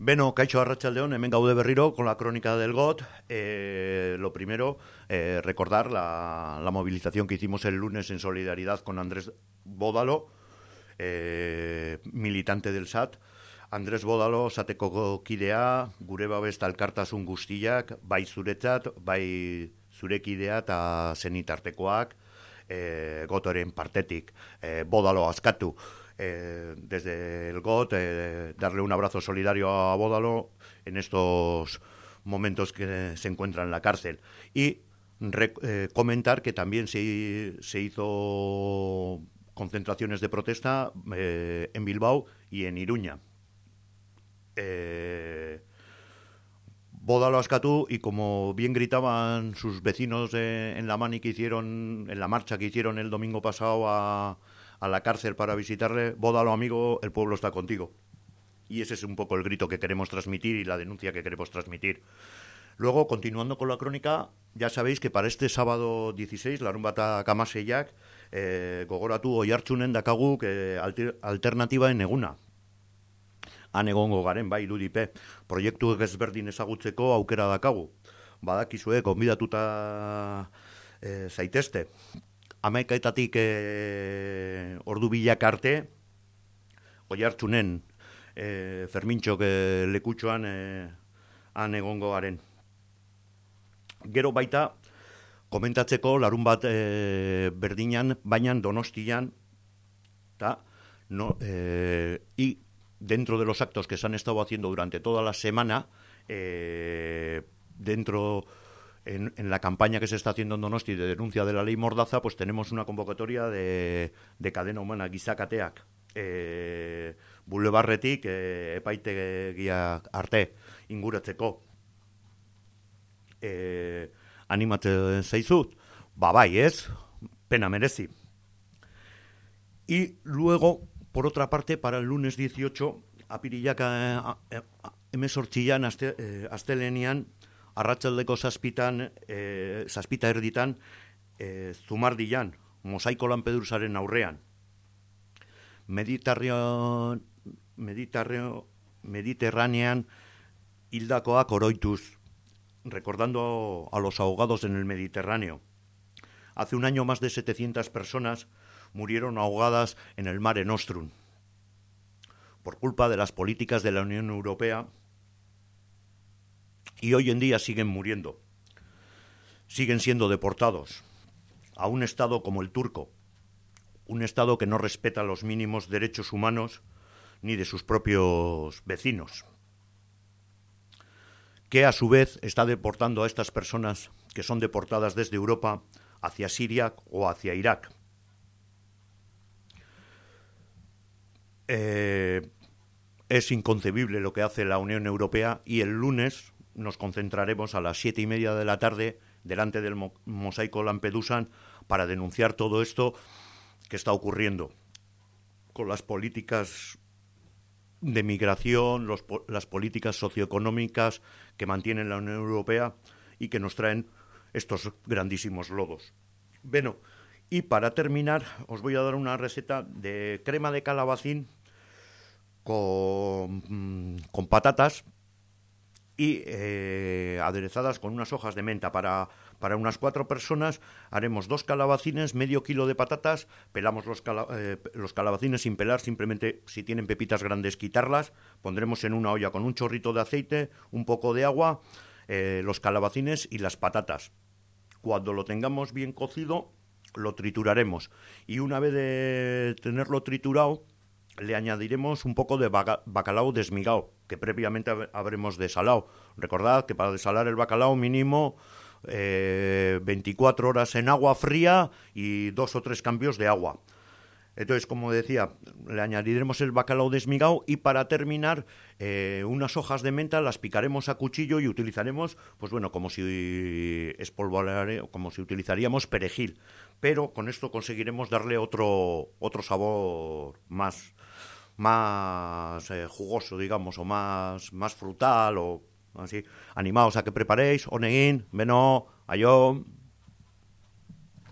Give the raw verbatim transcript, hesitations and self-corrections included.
Beno, Kaixo Arratsaldeon, hemen gaude berriro con la crónica del G O T. Eh, lo primero, eh, recordar la, la movilización que hicimos el lunes en solidaridad con Andrés Bódalo, eh, militante del S A T. Andrés Bódalo, sateko kidea, gure babes elkartasun guztiak, bai zuretzat, bai zurekidea eta zenitartekoak, eh, Gotoren partetik, eh, Bódalo askatu. Eh, desde el G O T, eh, darle un abrazo solidario a Bódalo en estos momentos que se encuentra en la cárcel. Y re, eh, comentar que también se, se hizo concentraciones de protesta eh, en Bilbao y en Iruña. Eh, Bódalo askatu, y como bien gritaban sus vecinos eh, en la mani que hicieron, en la marcha que hicieron el domingo pasado a a la cárcel para visitarle, Bódalo amigo, el pueblo está contigo. Y ese es un poco el grito que queremos transmitir y la denuncia que queremos transmitir. Luego, continuando con la crónica, ya sabéis que para este sábado dieciséis, larunbata kamaseiak, eh, gogoratu oihartzunen dakagu que alter, alternativa en eguna. Han egongo garen, bai, irudipe, proiektu ezberdin ezagutzeko aukera dakagu. Badakizue, gonbidatuta eh, zaitezte. Hamaikaetatik e, ordu bilak arte, oihartzunen e, Fermintxok e, lekutxoan e, han egongo garen. Gero baita, komentatzeko larun bat e, berdinan, baina Donostian, ta, no, e, y dentro de los actos que se han estado haciendo durante toda la semana, e, dentro... En, en la campaña que se está haciendo en Donosti de denuncia de la ley Mordaza, pues tenemos una convocatoria de, de cadena humana, gizakateak. Eh, Bulebarretik, eh, epaitegia arte, inguratzeko. Eh, animatzen zaizut, ba bai, ez? Pena merezi. Y luego, por otra parte, para el lunes dieciocho, apirilak emezortzian, aste, eh, astelenian, arratsaldeko zazpitan, e, zazpita erditan, e, Zumardian, Mosaiko Lampedusaren aurrean. Mediterreo, Mediterreo, Mediterranean hildakoak oroituz, recordando a los ahogados en el Mediterráneo. Hace un año más de setecientas personas murieron ahogadas en el Mare Nostrum por culpa de las políticas de la Unión Europea. Y hoy en día siguen muriendo, siguen siendo deportados a un Estado como el turco, un Estado que no respeta los mínimos derechos humanos ni de sus propios vecinos, que a su vez está deportando a estas personas que son deportadas desde Europa hacia Siria o hacia Irak. Eh, es inconcebible lo que hace la Unión Europea, y el lunes nos concentraremos a las siete y media de la tarde delante del Mosaico Lampedusan para denunciar todo esto que está ocurriendo con las políticas de migración, los, las políticas socioeconómicas que mantiene la Unión Europea y que nos traen estos grandísimos lodos. Bueno, y para terminar os voy a dar una receta de crema de calabacín con, con patatas y eh, aderezadas con unas hojas de menta. Para, para unas cuatro personas haremos dos calabacines, medio kilo de patatas, pelamos los, cala, eh, los calabacines sin pelar, simplemente si tienen pepitas grandes quitarlas, pondremos en una olla con un chorrito de aceite, un poco de agua, eh, los calabacines y las patatas. Cuando lo tengamos bien cocido, lo trituraremos, y una vez de tenerlo triturado, le añadiremos un poco de bacalao desmigado, que previamente habremos desalado. Recordad que para desalar el bacalao mínimo eh, veinticuatro horas en agua fría y dos o tres cambios de agua. Entonces, como decía, le añadiremos el bacalao desmigado, y para terminar, eh, unas hojas de menta las picaremos a cuchillo y utilizaremos, pues bueno, como si espolvoreare, como si utilizaríamos perejil. Pero con esto conseguiremos darle otro, otro sabor más, más eh, jugoso, digamos, o más, más frutal, o así. Animaos a que preparéis, oneguin, beno, ayo.